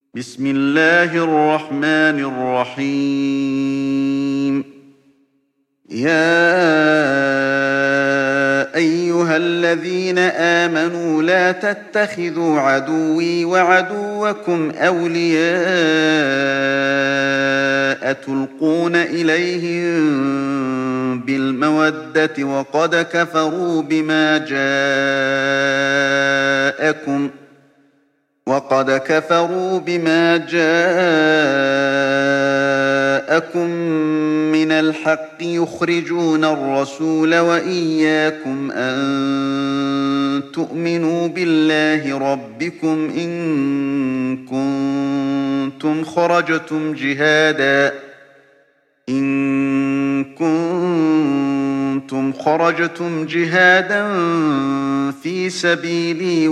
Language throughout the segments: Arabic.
بسم الله الرحمن الرحيم. يا أيها الذين آمنوا لا تتخذوا عدوي وعدوكم أولياء تلقون إليهم بالمودة وقد كفروا بما جاءكم من الحق يخرجون الرسول وإياكم أن تؤمنوا بالله ربكم إن كنتم خرجتم جهادا في سبيلي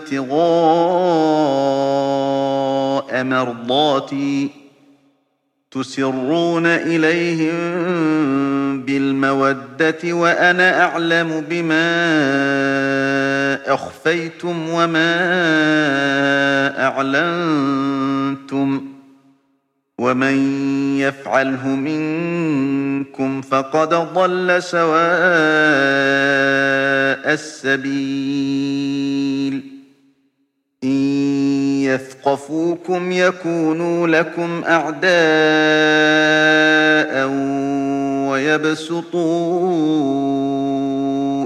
وابتغاء مرضاتي تسرون إليهم بالمودة وأنا أعلم بما أخفيتم وما أعلنتم ومن يفعله منكم فقد ضل سواء السبيل. إن يثقفوكم يكونوا لكم أعداء ويبسطوا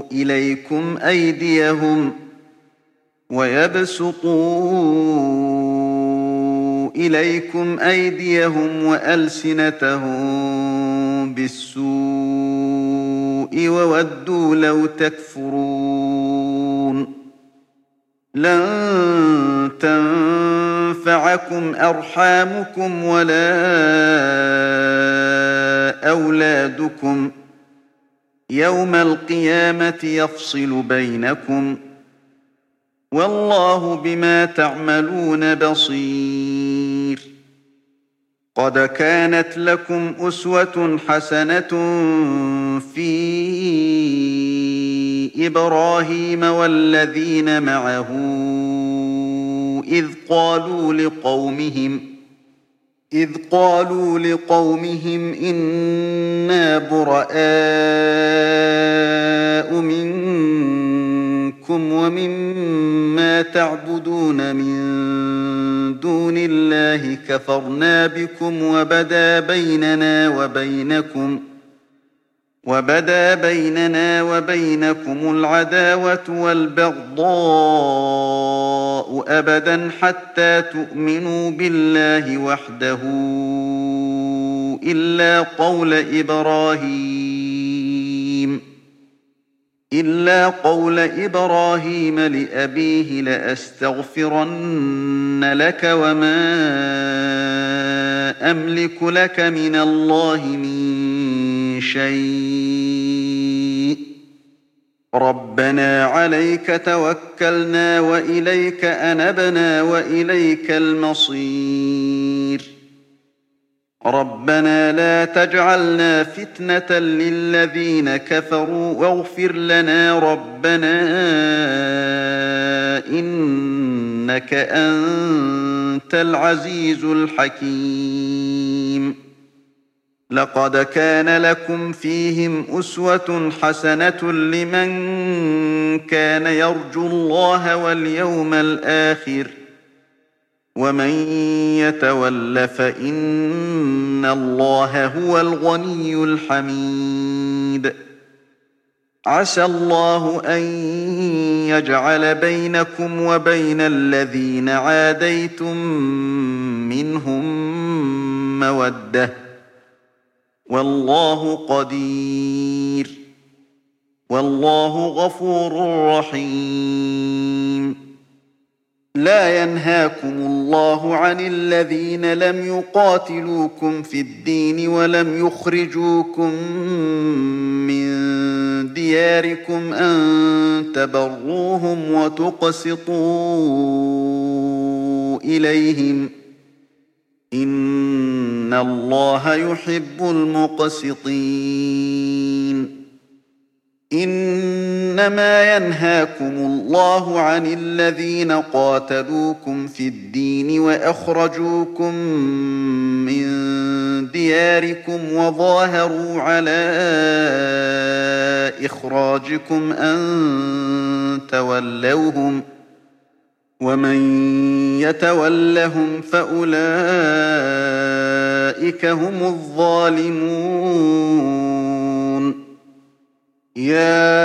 إليكم أيديهم وألسنتهم بالسوء وودوا لو تكفرون. لن تنفعكم أرحامكم ولا أولادكم يوم القيامة يفصل بينكم والله بما تعملون بصير. قد كانت لكم أسوة حسنة في إبراهيم والذين معه إذ قالوا لقومهم إنا براء منكم ومما تعبدون من دون الله كفرنا بكم وبدا بيننا وبينكم العداوة والبغضاء أبدا حتى تؤمنوا بالله وحده إلا قول إبراهيم لأبيه لأستغفرن لك وما أملك لك من الله من شيء ربنا عليك توكلنا وإليك أنبنا وإليك المصير. ربنا لا تجعلنا فتنة للذين كفروا واغفر لنا ربنا إنك أنت العزيز الحكيم. لقد كان لكم فيهم أسوة حسنة لمن كان يرجو الله واليوم الآخر ومن يتول فإن الله هو الغني الحميد. عسى الله أن يجعل بينكم وبين الذين عاديتم منهم مودة والله قدير والله غفور رحيم. لا ينهاكم الله عن الذين لم يقاتلوكم في الدين ولم يخرجوكم من دياركم أن تبروهم وتقسطوا إليهم إن الله يحب المقسطين. إن إنما ينهاكم الله عن الذين قاتلوكم في الدين وأخرجوكم من دياركم وظاهروا على إخراجكم أن تولوهم ومن يتولهم فأولئك هم الظالمون يا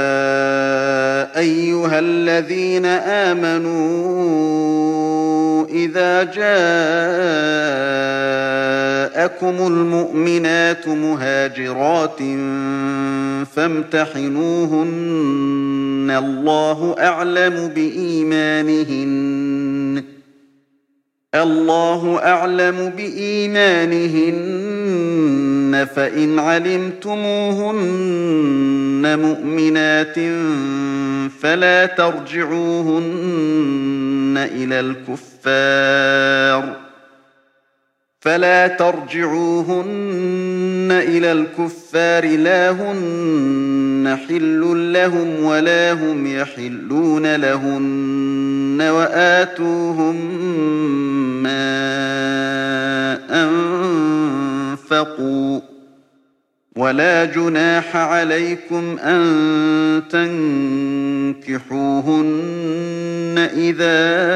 أيها الذين آمنوا إذا جاءكم المؤمنات مهاجرات فامتحنوهن الله أعلم بإيمانهن فإن علمتموهن مؤمنات فلا ترجعوهن إلى الكفار لا هن حل لهم ولا هم يحلون لهن وآتوهم ما أنفقوا ولا جناح عليكم أن تنكحوهن إذا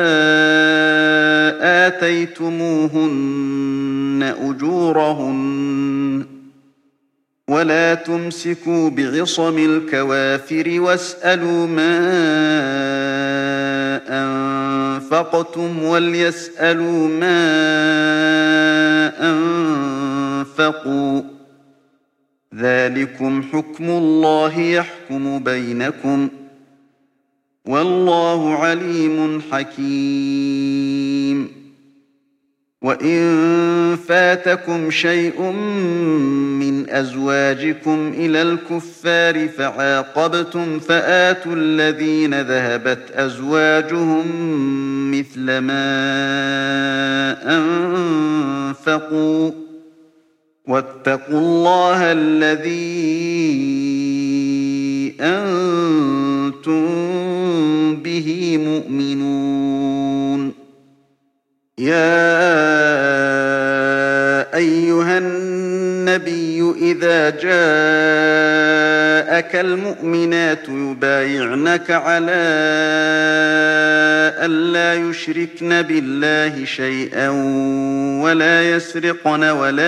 آتيتموهن أجورهن ولا تمسكوا بعصم الكوافر واسألوا ما أنفقتم وليسألوا ما أنفقوا ذلكم حكم الله يحكم بينكم والله عليم حكيم وإن فاتكم شيء من أزواجكم إلى الكفار فعاقبتم فآتوا الذين ذهبت أزواجهم مثل ما أنفقوا واتقوا الله الذي أنتم به مؤمنون يا أيها النبي إذا جاءك المؤمنات يبايعنك على ألا يشركن بالله شيئا ولا يسرقن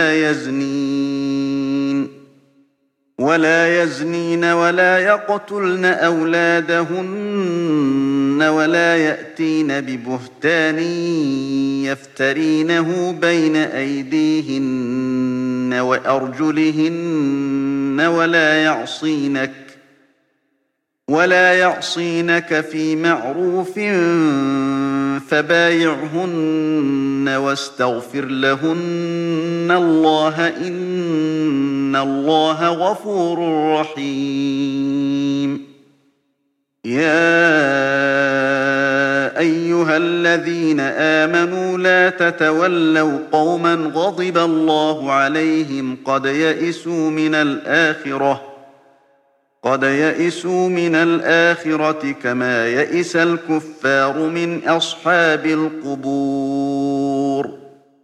ولا يزنين ولا يقتلن أولادهن ولا يأتين ببهتان يفترينه بين أيديهن وأرجلهن ولا يعصينك في معروف فبايعهن واستغفر لهن الله إن الله غفور رحيم يا أيها الذين آمنوا لا تتولوا قوما غضب الله عليهم قد يئسوا من الآخرة كما يئس الكفار من أصحاب القبور